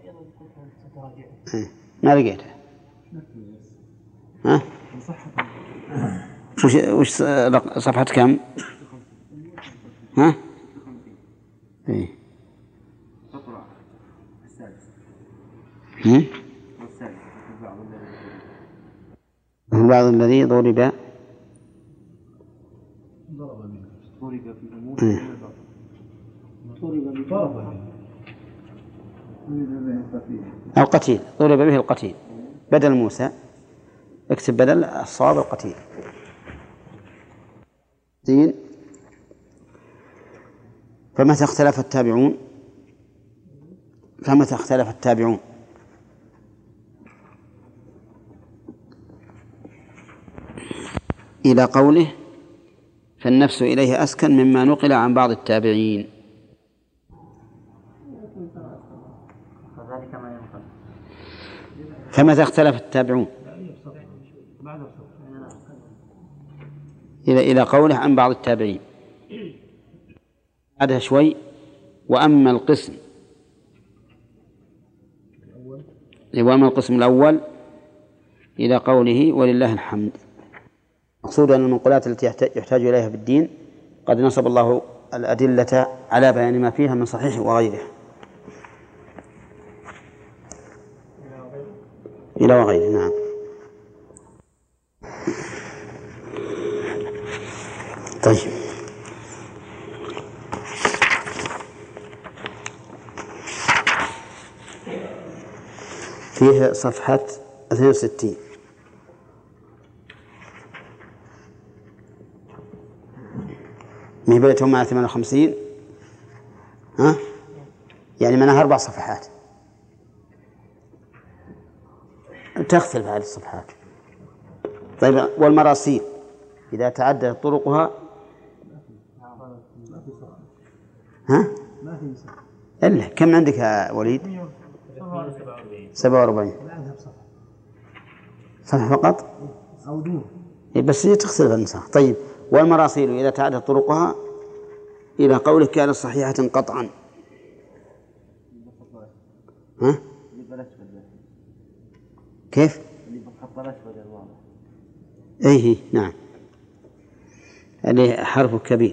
إيه ما لقيتها. ها؟ وش صفحة كم؟ ها؟ إيه. البعض الذي ضرب القتيل، ضرب به القتيل بدل موسى، اكتب بدل الصواب القتيل. فمتى اختلف التابعون إلى قوله فالنفس إليه أسكن مما نقل عن بعض التابعين. فمتى اختلف التابعون إلى قوله عن بعض التابعين هذا شوي. وأما القسم الأول إلى قوله ولله الحمد. مقصود أن المنقولات التي يحتاج إليها في الدين قد نصب الله الأدلة على بيان ما فيها من صحيح وغيره إلى وغيره. نعم. طيب فيه صفحة 62 مهبلتهم مع 58 يعني منها 4 صفحات تختلف هذه الصفحات. طيب والمراسيل إذا تعددت طرقها إلا كم عندك يا وليد؟ 47 صفحة فقط بس هي تختلف النسخ. طيب والمراسيل إذا تعددت طرقها إلى قوله كانت صحيحة قطعا. كيف؟ أيه نعم عليه حرف كبير.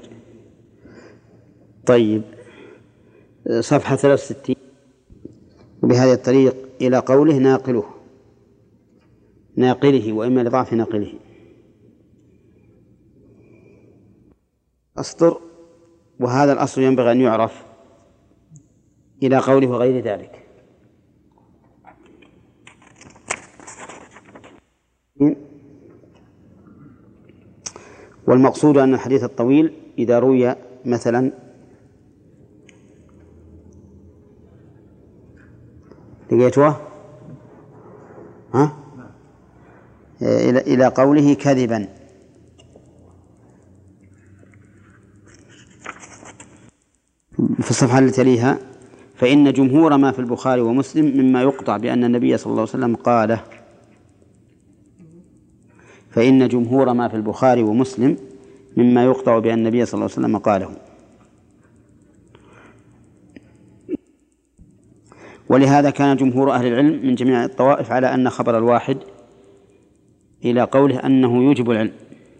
طيب صفحة 63 بهذه الطريق إلى قوله ناقله وإما لضعف ناقله. أسطر وهذا الأصل ينبغي أن يعرف إلى قوله وغير ذلك. والمقصود أن الحديث الطويل إذا روي مثلا لقيتوه إلى قوله كذبا في الصفحة التي تليها فإن جمهور ما في البخاري ومسلم مما يقطع بأن النبي صلى الله عليه وسلم قاله. فإن جمهور ما في البخاري ومسلم مما يقطع بأن النبي صلى الله عليه وسلم قاله. ولهذا كان جمهور أهل العلم من جميع الطوائف على أن خبر الواحد إلى قوله أنه يوجب العلم.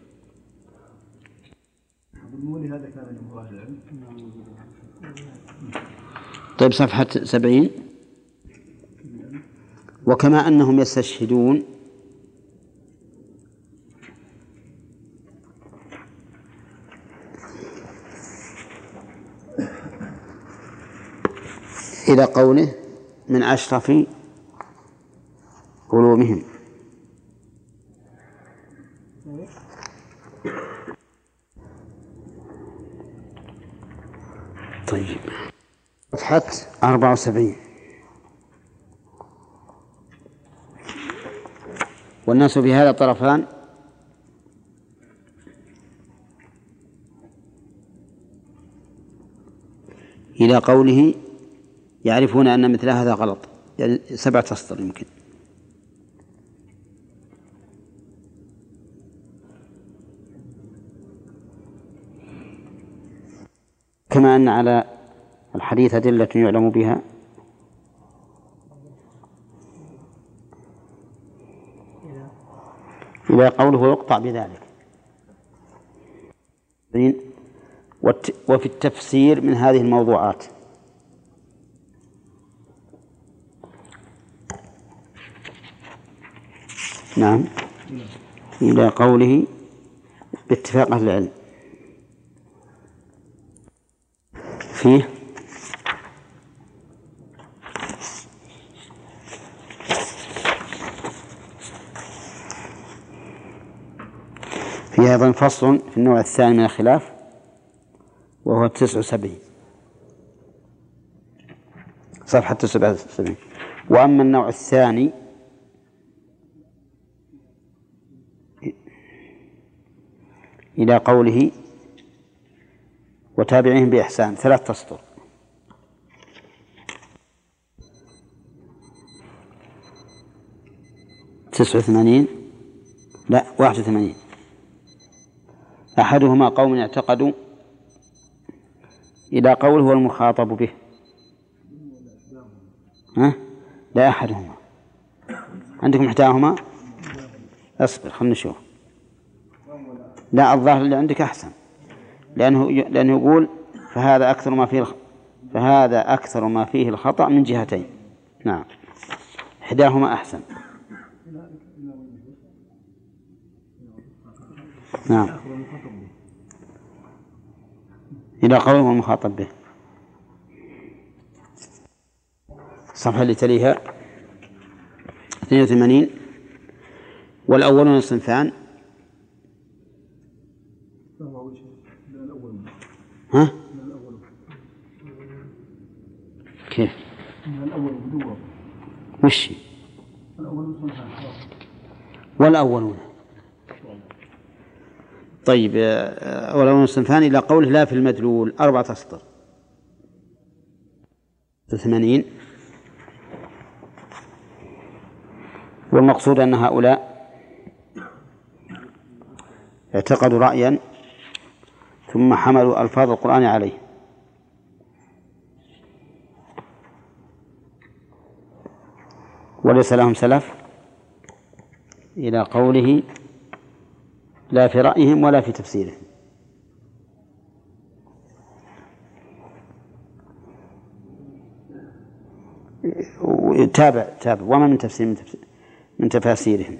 ولهذا كان جمهور أهل العلم. طيب صفحة 70 وكما أنهم يستشهدون إلى قوله من أشرف علومهم. طيب صفحة 74 والناس في هذا طرفان إلى قوله يعرفون أن مثل هذا غلط، يعني 7 أسطر يمكن. كما أن على الحديث أدلة يعلم بها إلى قوله يقطع بذلك. وفي التفسير من هذه الموضوعات نعم إلى قوله باتفاق أهل العلم فيه أيضا فصل في النوع الثاني من الخلاف وهو 79 صفحة 79. وأما النوع الثاني إلى قوله وتابعهم بإحسان 3 أسطر. تسعة وثمانين لا 81. أحدهما قوم اعتقدوا إلى قوله هو المخاطب به. ها؟ لا أحدهما. عندكم إحداهما؟ أصبر خلنا نشوف. لا الظاهر اللي عندك أحسن لأنه يقول فهذا أكثر ما فيه الخطأ من جهتين. نعم إحداهما أحسن. نعم إلى قوله هو المخاطب به. الصفحة اللي تليها 82. والأولون صنفان. ها؟ كيف؟ وش؟ والأولون طيب والأولون صنفان إلى قوله لا في المدلول 4 أسطر. 80. والمقصود أن هؤلاء اعتقدوا رأيا ثم حملوا ألفاظ القرآن عليه وليس لهم سلف إلى قوله لا في رأيهم ولا في تفسيرهم. تابع وما من تفسير من تفاسيرهم.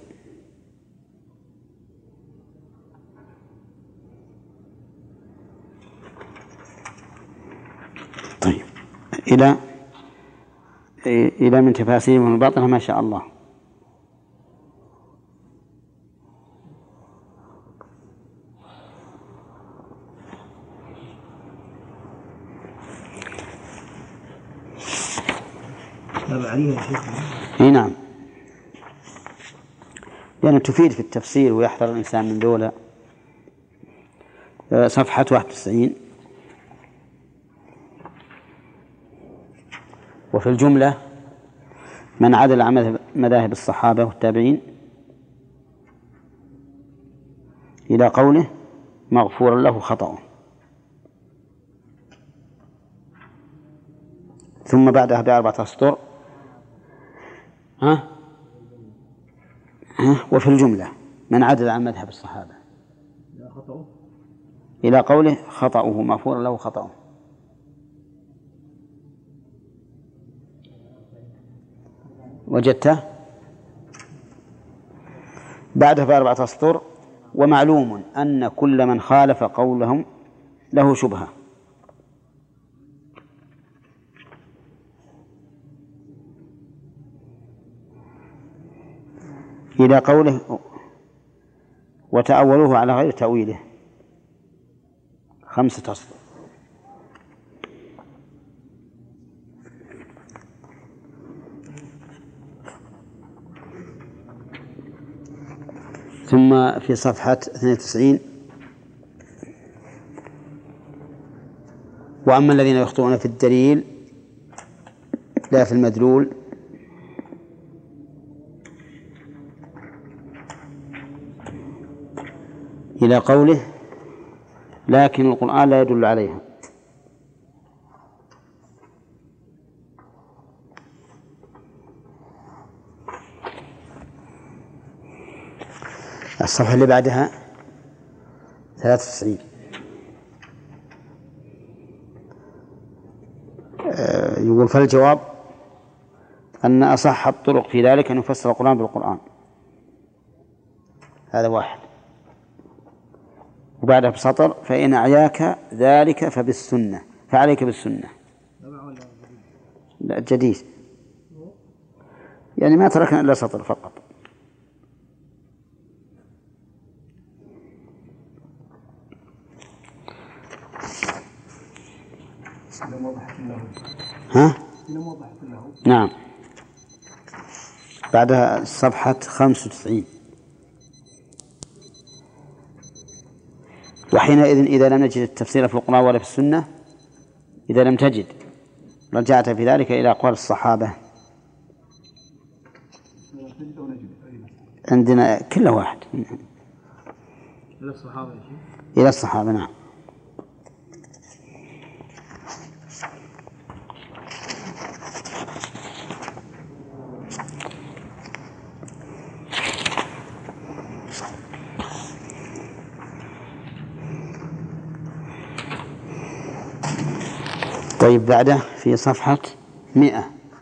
طيب إلى من تفاسيرهم الباطنة ما شاء الله. اي نعم لأنه تفيد في التفسير ويحذر الإنسان من دولة. صفحة 91. وفي الجملة من عدل عن مذاهب الصحابة والتابعين إلى قوله مغفور له خطأه. ثم بعدها ب4 أسطر وفي الجملة من عدل عن مذهب الصحابة إلى قوله خطأه مغفور له خطأه. وجدته بعدها ب4 أسطر. ومعلوم أن كل من خالف قولهم له شبهة. إلى قوله وتأولوه على غير تأويله 5 أسطر. ثم في صفحة 92 وأما الذين يخطئون في الدليل لا في المدلول إلى قوله لكن القرآن لا يدل عليها. الصفحة اللي بعدها 93 يقول فالجواب أن أصح الطرق في ذلك أن يفسر القرآن بالقرآن هذا واحد. وبعدها بسطر فإن أعياك ذلك فبالسنة، فعليك بالسنة. لا جديد، يعني ما تركنا إلا سطر فقط. ها؟ نعم. بعدها صفحة 95. وحينئذ إذا لم نجد التفسير في القرآن ولا في السنة، إذا لم تجد رجعت في ذلك إلى أقوال الصحابة. عندنا كل واحد إلى الصحابة. إلى الصحابة نعم. طيب بعده في صفحة 100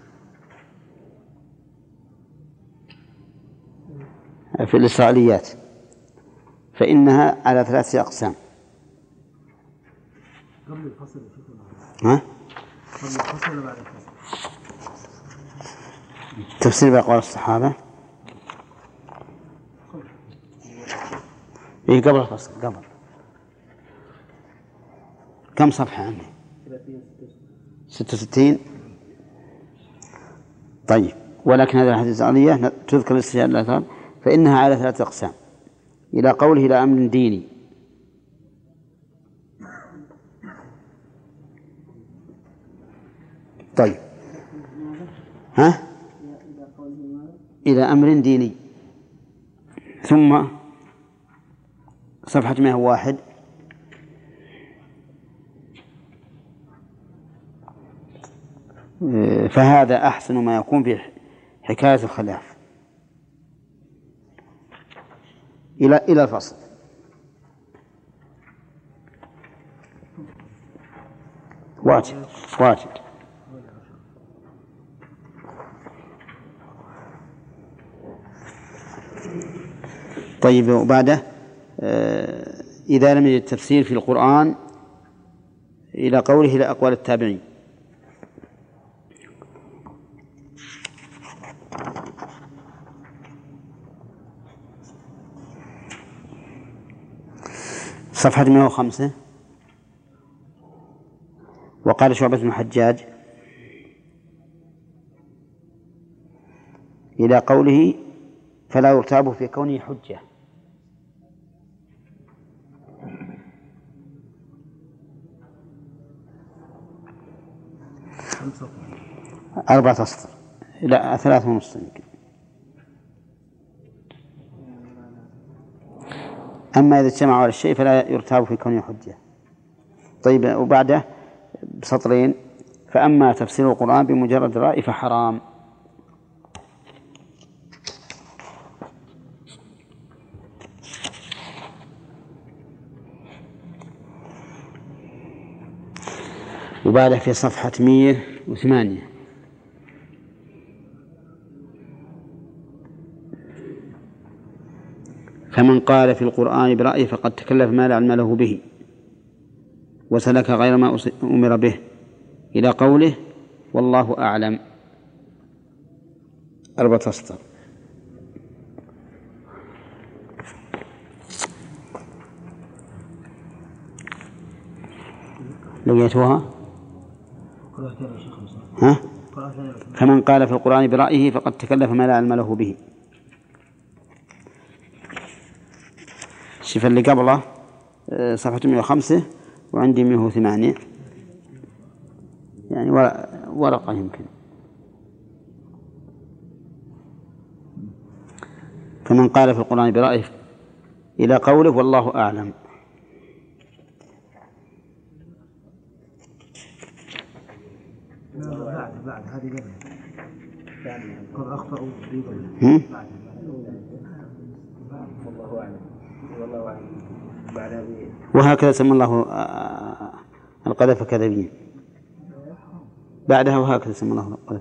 في الإسرائيليات، فإنها على 3 أقسام. قبل الفصل ها؟ قبل الفصل ولا بعد الفصل؟ تفسير بأقوال الصحابة. إيه قبل الفصل، قبل. كم صفحة عندي؟ 66. طيب ولكن هذه الحديث الإسرائيلية تذكر الاستشهاد الآثار فإنها على 3 أقسام إلى قوله إلى أمر ديني. طيب ها؟ إلى أمر ديني. ثم صفحة 101 فهذا أحسن ما يكون في حكاية الخلاف إلى الفصل. واجد. طيب وبعده إذا لم يجد التفسير في القرآن إلى قوله إلى أقوال التابعين. صفحة 105. وقال شعبة بن الحجاج إلى قوله فلا يرتاب في كونه حجة. أربعة أسطر، لا 3.5 يمكن. أما إذا اجتمعوا على الشيء فلا يرتاب في كونه حجة. طيب وبعده بسطرين فأما تفسير القرآن بمجرد الرأي فحرام. وبعده في صفحة 108 فمن قال في القرآن برأيه فقد تكلف ما لا علم له به وسلك غير ما أمر به إلى قوله والله أعلم. 4 أسطر. لقيتوها؟ ها؟ فمن قال في القرآن برأيه فقد تكلف ما لا علم له به. الشفا اللي قبله صفحة 105 وعندي 108 يعني ورقة يمكن. فمن قال في القرآن برأيه إلى قوله والله أعلم. بعد هذه قد أخطأوا والله أعلم. وهكذا سمى الله القذف كذبين. بعدها وهكذا سمى الله القذف.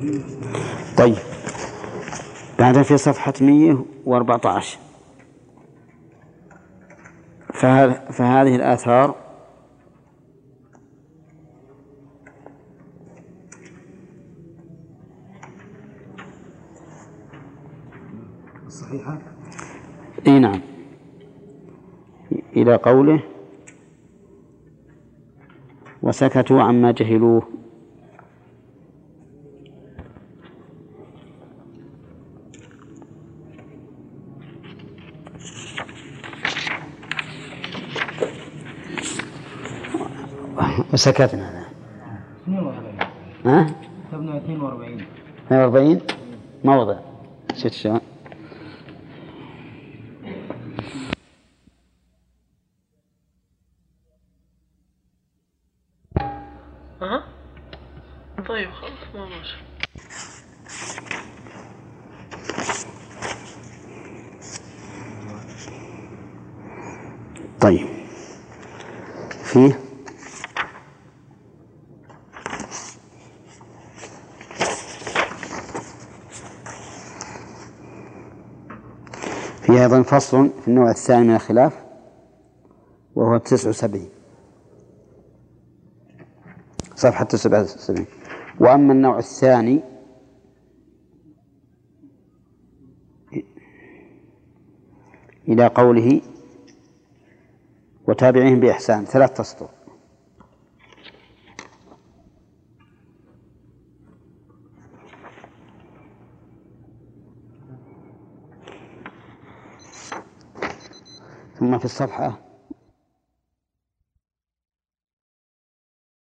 طيب بعدها في صفحة 114 فهذه الآثار الصحيحة. اي نعم، إلى قوله وسكتوا عما جهلوه. وسكتنا. 42. ها؟ كتبنا 42. 42 موضع. شفت شلون؟ طيب خلاص ما ماشي. طيب فيه أيضا فصل في النوع الثاني من الخلاف وهو 79 صفحة 79. وأما النوع الثاني إلى قوله وتابعهم بإحسان 3 أسطر. ثم في الصفحة